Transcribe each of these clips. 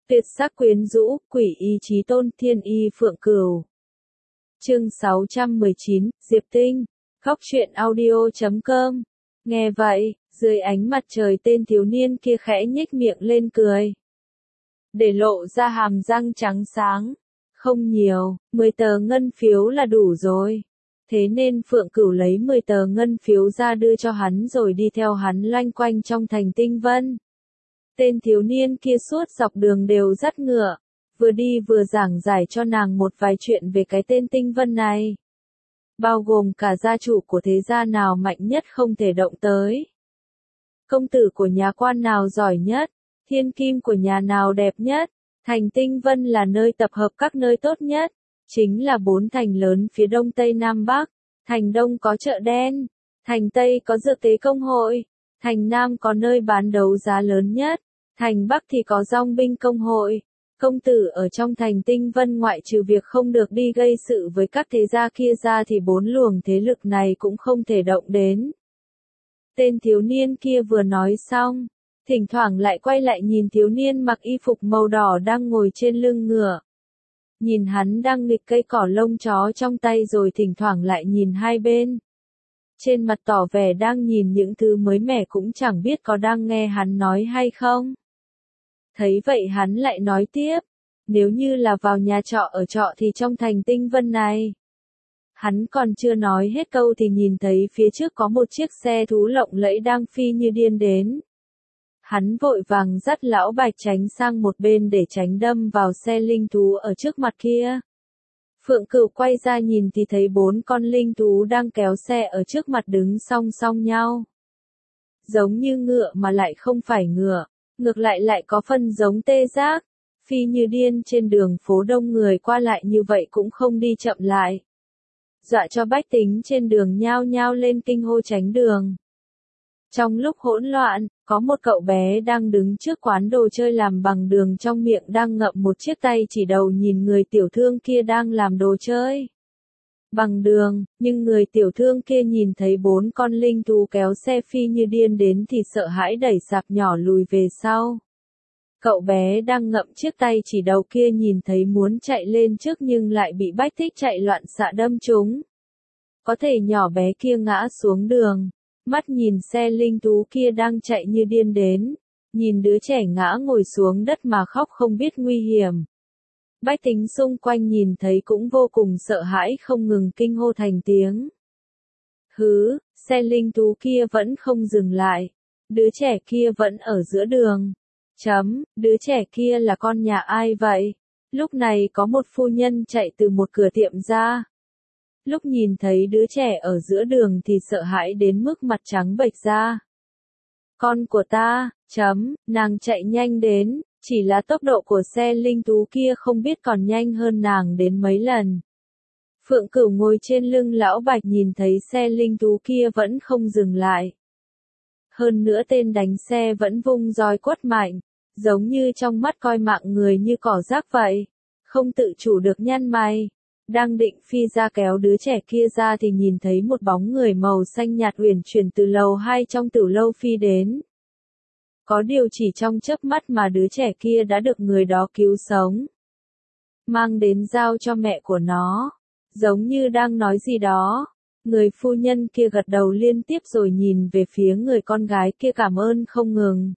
Tuyệt sắc quyến rũ, quỷ ý chí tôn, thiên y phượng cửu. Chương 619, Diệp Tinh. Góc truyện audio.com. Nghe vậy, dưới ánh mặt trời tên thiếu niên kia khẽ nhếch miệng lên cười, để lộ ra hàm răng trắng sáng. Không nhiều, 10 tờ ngân phiếu là đủ rồi. Thế nên Phượng Cửu lấy 10 tờ ngân phiếu ra đưa cho hắn rồi đi theo hắn loanh quanh trong thành Tinh Vân. Tên thiếu niên kia suốt dọc đường đều dắt ngựa, vừa đi vừa giảng giải cho nàng một vài chuyện về cái tên Tinh Vân này. Bao gồm cả gia chủ của thế gia nào mạnh nhất không thể động tới. Công tử của nhà quan nào giỏi nhất, thiên kim của nhà nào đẹp nhất. Thành Tinh Vân là nơi tập hợp các nơi tốt nhất, chính là 4 thành lớn phía đông tây nam bắc. Thành đông có chợ đen, thành tây có dược tế công hội, thành nam có nơi bán đấu giá lớn nhất, thành bắc thì có dòng binh công hội. Công tử ở trong thành Tinh Vân ngoại trừ việc không được đi gây sự với các thế gia kia ra thì 4 luồng thế lực này cũng không thể động đến. Tên thiếu niên kia vừa nói xong, thỉnh thoảng lại quay lại nhìn thiếu niên mặc y phục màu đỏ đang ngồi trên lưng ngựa. Nhìn hắn đang nghịch cây cỏ lông chó trong tay rồi thỉnh thoảng lại nhìn hai bên. Trên mặt tỏ vẻ đang nhìn những thứ mới mẻ cũng chẳng biết có đang nghe hắn nói hay không. Thấy vậy hắn lại nói tiếp, nếu như là vào nhà trọ ở trọ thì trong thành Tinh Vân này. Hắn còn chưa nói hết câu thì nhìn thấy phía trước có một chiếc xe thú lộng lẫy đang phi như điên đến. Hắn vội vàng dắt lão Bạch tránh sang một bên để tránh đâm vào xe linh thú ở trước mặt kia. Phượng Cửu quay ra nhìn thì thấy 4 con linh thú đang kéo xe ở trước mặt đứng song song nhau. Giống như ngựa mà lại không phải ngựa, ngược lại lại có phần giống tê giác, phi như điên trên đường phố đông người qua lại như vậy cũng không đi chậm lại. Dọa cho bách tính trên đường nhao nhao lên kinh hô tránh đường. Trong lúc hỗn loạn, có một cậu bé đang đứng trước quán đồ chơi làm bằng đường trong miệng đang ngậm một chiếc tay chỉ đầu nhìn người tiểu thương kia đang làm đồ chơi bằng đường, nhưng người tiểu thương kia nhìn thấy 4 con linh thú kéo xe phi như điên đến thì sợ hãi đẩy sạp nhỏ lùi về sau. Cậu bé đang ngậm chiếc tay chỉ đầu kia nhìn thấy muốn chạy lên trước nhưng lại bị bách thích chạy loạn xạ đâm trúng. Có thể nhỏ bé kia ngã xuống đường. Mắt nhìn xe linh thú kia đang chạy như điên đến, nhìn đứa trẻ ngã ngồi xuống đất mà khóc không biết nguy hiểm. Bách tính xung quanh nhìn thấy cũng vô cùng sợ hãi không ngừng kinh hô thành tiếng. Hứ, xe linh thú kia vẫn không dừng lại, đứa trẻ kia vẫn ở giữa đường. Đứa trẻ kia là con nhà ai vậy? Lúc này có một phu nhân chạy từ một cửa tiệm ra. Lúc nhìn thấy đứa trẻ ở giữa đường thì sợ hãi đến mức mặt trắng bệch ra. Con của ta, nàng chạy nhanh đến, chỉ là tốc độ của xe linh thú kia không biết còn nhanh hơn nàng đến mấy lần. Phượng Cửu ngồi trên lưng lão Bạch nhìn thấy xe linh thú kia vẫn không dừng lại. Hơn nữa tên đánh xe vẫn vung roi quất mạnh, giống như trong mắt coi mạng người như cỏ rác vậy, không tự chủ được nhăn mày. Đang định phi ra kéo đứa trẻ kia ra thì nhìn thấy một bóng người màu xanh nhạt uyển chuyển từ lầu 2 trong tử lâu phi đến. Có điều chỉ trong chớp mắt mà đứa trẻ kia đã được người đó cứu sống. Mang đến giao cho mẹ của nó. Giống như đang nói gì đó. Người phu nhân kia gật đầu liên tiếp rồi nhìn về phía người con gái kia cảm ơn không ngừng.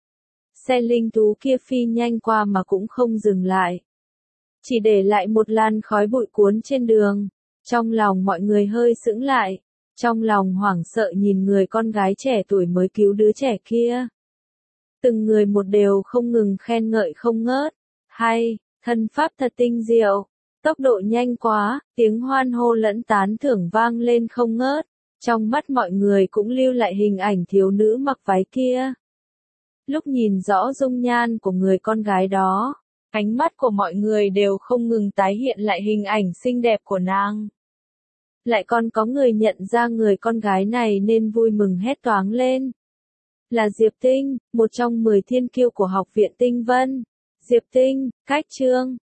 Xe linh thú kia phi nhanh qua mà cũng không dừng lại. Chỉ để lại một làn khói bụi cuốn trên đường. Trong lòng mọi người hơi sững lại. Trong lòng hoảng sợ nhìn người con gái trẻ tuổi mới cứu đứa trẻ kia. Từng người một đều không ngừng khen ngợi không ngớt. Hay, thân pháp thật tinh diệu. Tốc độ nhanh quá, tiếng hoan hô lẫn tán thưởng vang lên không ngớt. Trong mắt mọi người cũng lưu lại hình ảnh thiếu nữ mặc váy kia. Lúc nhìn rõ dung nhan của người con gái đó, ánh mắt của mọi người đều không ngừng tái hiện lại hình ảnh xinh đẹp của nàng. Lại còn có người nhận ra người con gái này nên vui mừng hét toáng lên. Là Diệp Tinh, một trong 10 thiên kiêu của học viện Tinh Vân. Diệp Tinh, cách chương.